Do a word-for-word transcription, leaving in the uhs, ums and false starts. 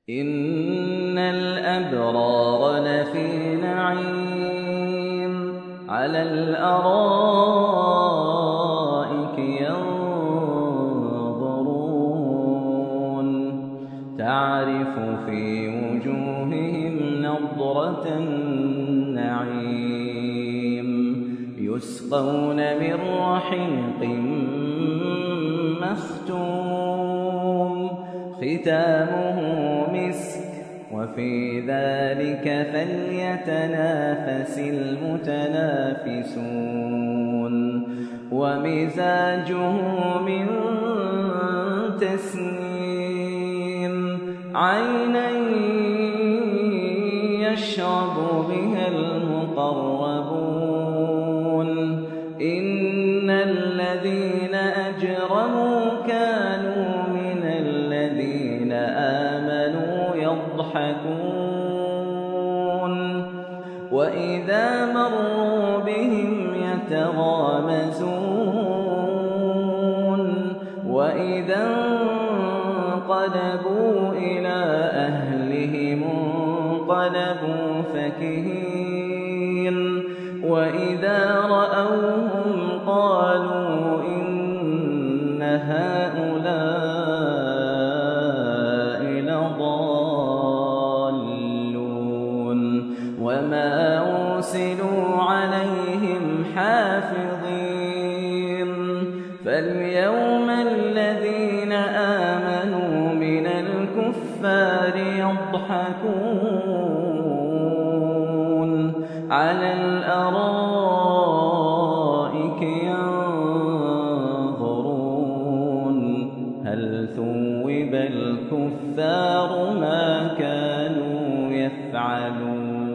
إن الأبرار لفي نعيم على الأرائك ينظرون تعرف في وجوههم نضرة النعيم يسقون من رحيق مختوم ختامه مسك وفي ذلك فليتنافس المتنافسون ومزاجه من تسنيم عينا يشرب بها المقربون إن الذين أجرموا كانوا من الذين آمنوا يضحكون وإذا مروا بهم يتغامزون وإذا انقلبوا إلى أهلهم انقلبوا فكهين وإذا رأوهم قالوا إن هؤلاء لضالون وما أرسلوا عليهم حافظين فاليوم الذين آمنوا من الكفار يضحكون على الأرائك ينظرون هل ثوب الكفار ما كانوا يفعلون.